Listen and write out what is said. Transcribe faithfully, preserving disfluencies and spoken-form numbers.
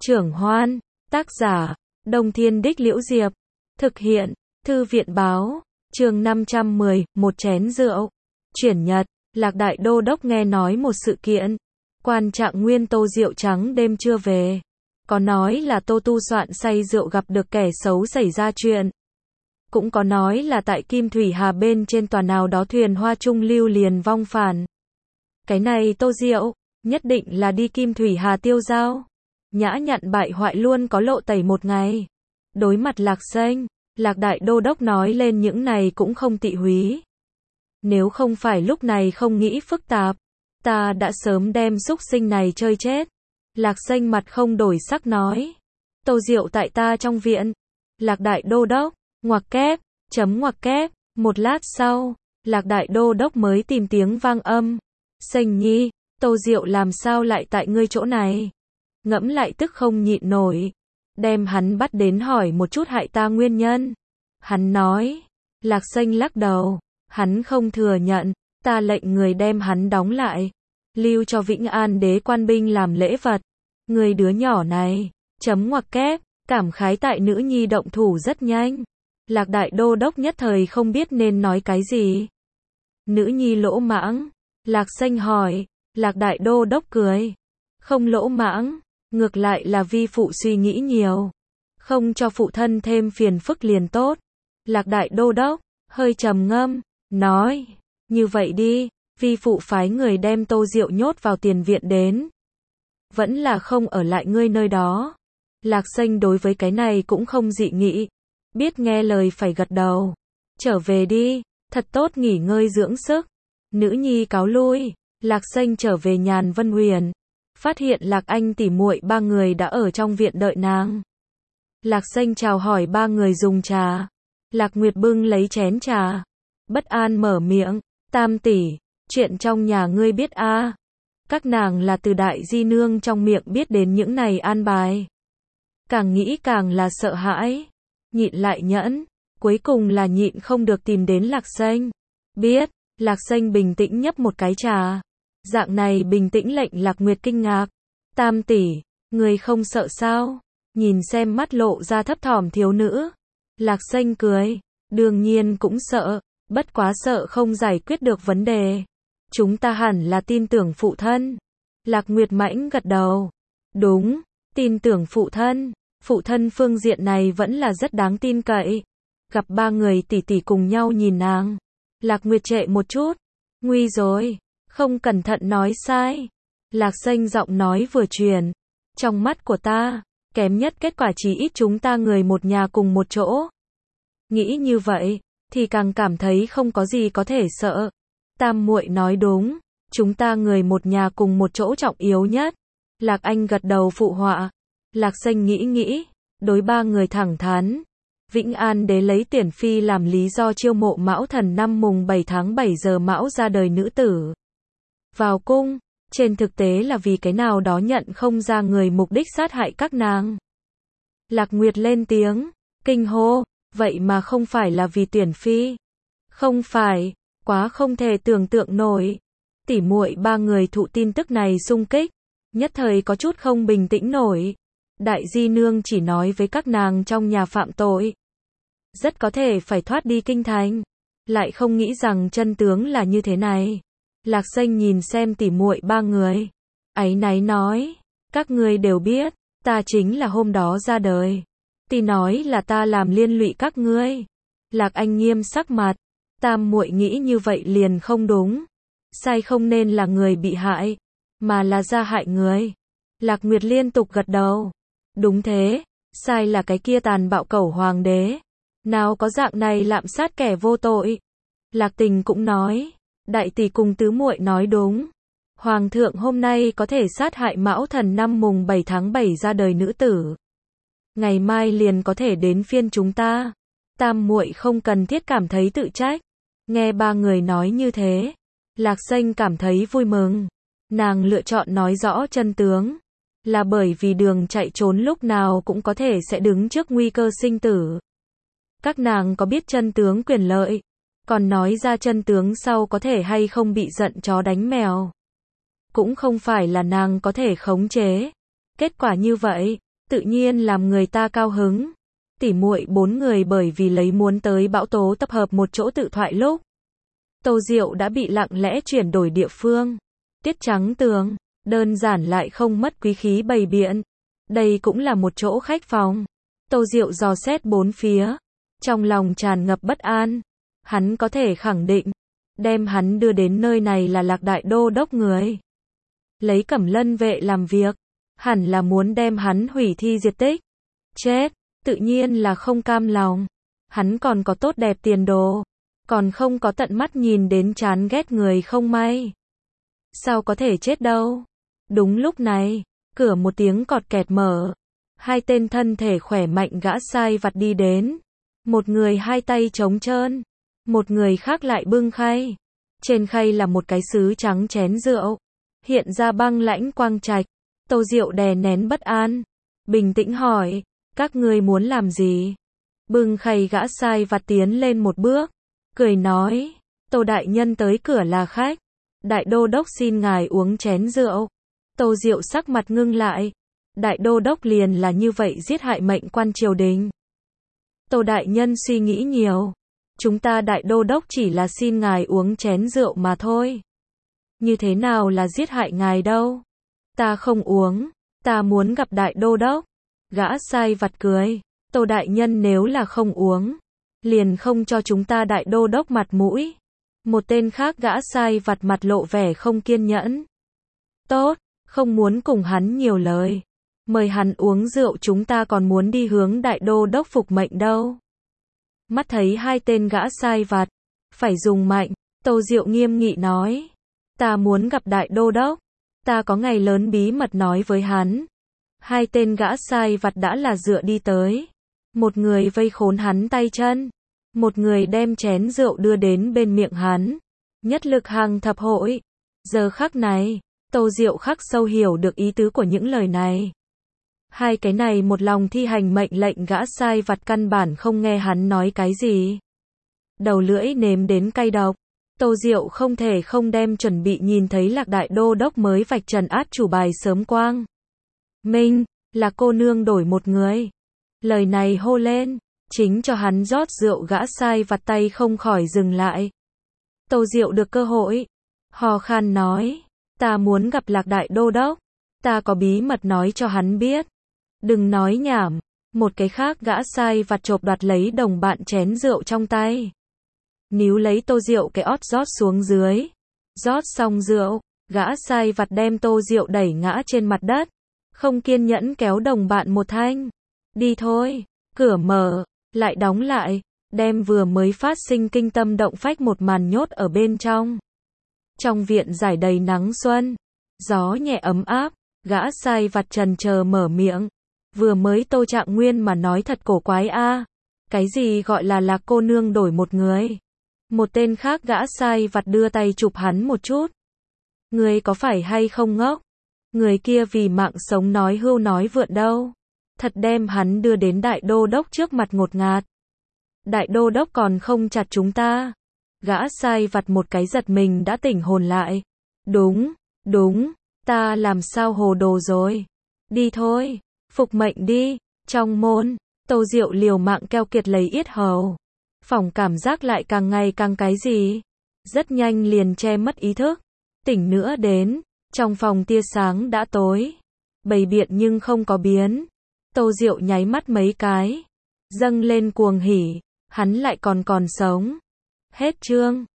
Trưởng Hoan, tác giả, Đông Thiên Đích Liễu Diệp, thực hiện, Thư viện Báo, chương năm trăm mười, một chén rượu. Chuyển Nhật, Lạc Đại Đô Đốc nghe nói một sự kiện, quan trạng nguyên Tô rượu trắng đêm chưa về. Có nói là Tô tu soạn say rượu gặp được kẻ xấu xảy ra chuyện. Cũng có nói là tại Kim Thủy Hà bên trên tòa nào đó thuyền hoa trung lưu liền vong phản. Cái này Tô Diệu, nhất định là đi Kim Thủy Hà tiêu dao. Nhã nhặn bại hoại luôn có lộ tẩy một ngày. Đối mặt Lạc Xanh, Lạc Đại Đô Đốc nói lên những này cũng không tị húy. Nếu không phải lúc này không nghĩ phức tạp, ta đã sớm đem xúc sinh này chơi chết. Lạc Xanh mặt không đổi sắc nói. Tô Diệu tại ta trong viện. Lạc Đại Đô Đốc, ngoặc kép, chấm ngoặc kép. Một lát sau, Lạc Đại Đô Đốc mới tìm tiếng vang âm. Xanh nhi, Tô Diệu làm sao lại tại ngươi chỗ này? Ngẫm lại tức không nhịn nổi. Đem hắn bắt đến hỏi một chút hại ta nguyên nhân. Hắn nói. Lạc Xanh lắc đầu. Hắn không thừa nhận. Ta lệnh người đem hắn đóng lại. Lưu cho Vĩnh An đế quan binh làm lễ vật. Người đứa nhỏ này. Chấm ngoặc kép. Cảm khái tại nữ nhi động thủ rất nhanh. Lạc Đại Đô Đốc nhất thời không biết nên nói cái gì. Nữ nhi lỗ mãng. Lạc Xanh hỏi. Lạc Đại Đô Đốc cười. Không lỗ mãng. Ngược lại là vi phụ suy nghĩ nhiều. Không cho phụ thân thêm phiền phức liền tốt. Lạc Đại Đô Đốc, hơi trầm ngâm, nói. Như vậy đi, vi phụ phái người đem Tô Diệu nhốt vào tiền viện đến. Vẫn là không ở lại ngươi nơi đó. Lạc Xanh đối với cái này cũng không dị nghị. Biết nghe lời phải gật đầu. Trở về đi, thật tốt nghỉ ngơi dưỡng sức. Nữ nhi cáo lui. Lạc Xanh trở về Nhàn Vân Huyền. Phát hiện Lạc Anh tỉ muội ba người đã ở trong viện đợi nàng. Lạc Xanh chào hỏi ba người dùng trà. Lạc Nguyệt bưng lấy chén trà. Bất an mở miệng. Tam tỷ, chuyện trong nhà ngươi biết a? À? Các nàng là từ đại di nương trong miệng biết đến những này an bài. Càng nghĩ càng là sợ hãi. Nhịn lại nhẫn. Cuối cùng là nhịn không được tìm đến Lạc Xanh. Biết. Lạc Xanh bình tĩnh nhấp một cái trà. Dạng này bình tĩnh lệnh Lạc Nguyệt kinh ngạc. Tam tỷ, người không sợ sao? Nhìn xem mắt lộ ra thấp thỏm thiếu nữ. Lạc Xanh cười. Đương nhiên cũng sợ. Bất quá sợ không giải quyết được vấn đề. Chúng ta hẳn là tin tưởng phụ thân. Lạc Nguyệt mãnh gật đầu. Đúng, tin tưởng phụ thân. Phụ thân phương diện này vẫn là rất đáng tin cậy. Gặp ba người tỷ tỷ cùng nhau nhìn nàng. Lạc Nguyệt trệ một chút. Nguy rồi. Không cẩn thận nói sai. Lạc Xanh giọng nói vừa truyền. Trong mắt của ta, kém nhất kết quả chỉ ít chúng ta người một nhà cùng một chỗ. Nghĩ như vậy, thì càng cảm thấy không có gì có thể sợ. Tam muội nói đúng, chúng ta người một nhà cùng một chỗ trọng yếu nhất. Lạc Anh gật đầu phụ họa. Lạc Xanh nghĩ nghĩ, đối ba người thẳng thắn. Vĩnh An đế lấy Tuyển Phi làm lý do chiêu mộ Mão Thần năm mùng bảy tháng bảy giờ Mão ra đời nữ tử. Vào cung, trên thực tế là vì cái nào đó nhận không ra người mục đích sát hại các nàng. Lạc Nguyệt lên tiếng, kinh hô, vậy mà không phải là vì Tuyển Phi. Không phải, quá không thể tưởng tượng nổi. Tỉ muội ba người thụ tin tức này xung kích, nhất thời có chút không bình tĩnh nổi. Đại di nương chỉ nói với các nàng trong nhà phạm tội. Rất có thể phải thoát đi kinh thành. Lại không nghĩ rằng chân tướng là như thế này. Lạc Xanh nhìn xem tỉ muội ba người. Áy náy nói. Các ngươi đều biết. Ta chính là hôm đó ra đời. Tỷ nói là ta làm liên lụy các ngươi. Lạc Anh nghiêm sắc mặt. Tam muội nghĩ như vậy liền không đúng. Sai không nên là người bị hại. Mà là ra hại người. Lạc Nguyệt liên tục gật đầu. Đúng thế. Sai là cái kia tàn bạo cẩu hoàng đế. Nào có dạng này lạm sát kẻ vô tội. Lạc Tình cũng nói. Đại tỷ cùng tứ muội nói đúng. Hoàng thượng hôm nay có thể sát hại Mão Thần năm mùng bảy tháng bảy ra đời nữ tử. Ngày mai liền có thể đến phiên chúng ta. Tam muội không cần thiết cảm thấy tự trách. Nghe ba người nói như thế. Lạc Xanh cảm thấy vui mừng. Nàng lựa chọn nói rõ chân tướng. Là bởi vì đường chạy trốn lúc nào cũng có thể sẽ đứng trước nguy cơ sinh tử. Các nàng có biết chân tướng quyền lợi. Còn nói ra chân tướng sau có thể hay không bị giận chó đánh mèo. Cũng không phải là nàng có thể khống chế. Kết quả như vậy, tự nhiên làm người ta cao hứng. Tỉ muội bốn người bởi vì lấy muốn tới Bão Tố tập hợp một chỗ tự thoại lúc. Tô Diệu đã bị lặng lẽ chuyển đổi địa phương. Tiết trắng tường, đơn giản lại không mất quý khí bày biện. Đây cũng là một chỗ khách phòng. Tô Diệu dò xét bốn phía. Trong lòng tràn ngập bất an. Hắn có thể khẳng định. Đem hắn đưa đến nơi này là Lạc Đại Đô đốc người. Lấy Cẩm Lân vệ làm việc. Hẳn là muốn đem hắn hủy thi diệt tích. Chết, tự nhiên là không cam lòng. Hắn còn có tốt đẹp tiền đồ. Còn không có tận mắt nhìn đến chán ghét người không may. Sao có thể chết đâu. Đúng lúc này, cửa một tiếng cọt kẹt mở. Hai tên thân thể khỏe mạnh gã sai vặt đi đến. Một người hai tay trống trơn. Một người khác lại bưng khay. Trên khay là một cái sứ trắng chén rượu. Hiện ra băng lãnh quang trạch. Tô Diệu đè nén bất an. Bình tĩnh hỏi. Các ngươi muốn làm gì? Bưng khay gã sai vặt tiến lên một bước. Cười nói. Tô đại nhân tới cửa là khách. Đại đô đốc xin ngài uống chén rượu. Tô Diệu sắc mặt ngưng lại. Đại đô đốc liền là như vậy giết hại mệnh quan triều đình. Tô đại nhân suy nghĩ nhiều. Chúng ta đại đô đốc chỉ là xin ngài uống chén rượu mà thôi. Như thế nào là giết hại ngài đâu? Ta không uống. Ta muốn gặp đại đô đốc. Gã sai vặt cười. Tô đại nhân nếu là không uống. Liền không cho chúng ta đại đô đốc mặt mũi. Một tên khác gã sai vặt mặt lộ vẻ không kiên nhẫn. Tốt, không muốn cùng hắn nhiều lời. Mời hắn uống rượu chúng ta còn muốn đi hướng đại đô đốc phục mệnh đâu. Mắt thấy hai tên gã sai vặt. Phải dùng mạnh. Tô Diệu nghiêm nghị nói. Ta muốn gặp đại đô đốc. Ta có ngày lớn bí mật nói với hắn. Hai tên gã sai vặt đã là dựa đi tới. Một người vây khốn hắn tay chân. Một người đem chén rượu đưa đến bên miệng hắn. Nhất lực hàng thập hội. Giờ khắc này, Tô Diệu khắc sâu hiểu được ý tứ của những lời này. Hai cái này một lòng thi hành mệnh lệnh gã sai vặt căn bản không nghe hắn nói cái gì. Đầu lưỡi nếm đến cay độc. Tô Diệu không thể không đem chuẩn bị nhìn thấy Lạc Đại Đô đốc mới vạch trần át chủ bài sớm quang. Minh, là cô nương đổi một người. Lời này hô lên, chính cho hắn rót rượu gã sai vặt tay không khỏi dừng lại. Tô Diệu được cơ hội. Hò khan nói, ta muốn gặp Lạc Đại Đô đốc. Ta có bí mật nói cho hắn biết. Đừng nói nhảm. Một cái khác gã sai vặt chộp đoạt lấy đồng bạn chén rượu trong tay. Níu lấy Tô Diệu cái ót rót xuống dưới. Rót xong rượu, gã sai vặt đem Tô Diệu đẩy ngã trên mặt đất. Không kiên nhẫn kéo đồng bạn một thanh. Đi thôi, cửa mở, lại đóng lại, đem vừa mới phát sinh kinh tâm động phách một màn nhốt ở bên trong. Trong viện rải đầy nắng xuân, gió nhẹ ấm áp, gã sai vặt trần chờ mở miệng. Vừa mới Tô Trạng Nguyên mà nói thật cổ quái a. Cái gì gọi là Lạc cô nương đổi một người? Một tên khác gã sai vặt đưa tay chụp hắn một chút. Người có phải hay không ngốc? Người kia vì mạng sống nói hưu nói vượn đâu. Thật đem hắn đưa đến đại đô đốc trước mặt ngột ngạt. Đại đô đốc còn không chặt chúng ta. Gã sai vặt một cái giật mình đã tỉnh hồn lại. Đúng, đúng, ta làm sao hồ đồ rồi. Đi thôi, phục mệnh đi. Trong môn, Tô Diệu liều mạng keo kiệt lấy yết hầu. Phòng cảm giác lại càng ngày càng cái gì. Rất nhanh liền che mất ý thức. Tỉnh nữa đến, trong phòng tia sáng đã tối. Bầy biện nhưng không có biến. Tô Diệu nháy mắt mấy cái. Dâng lên cuồng hỉ, hắn lại còn còn sống. Hết chương.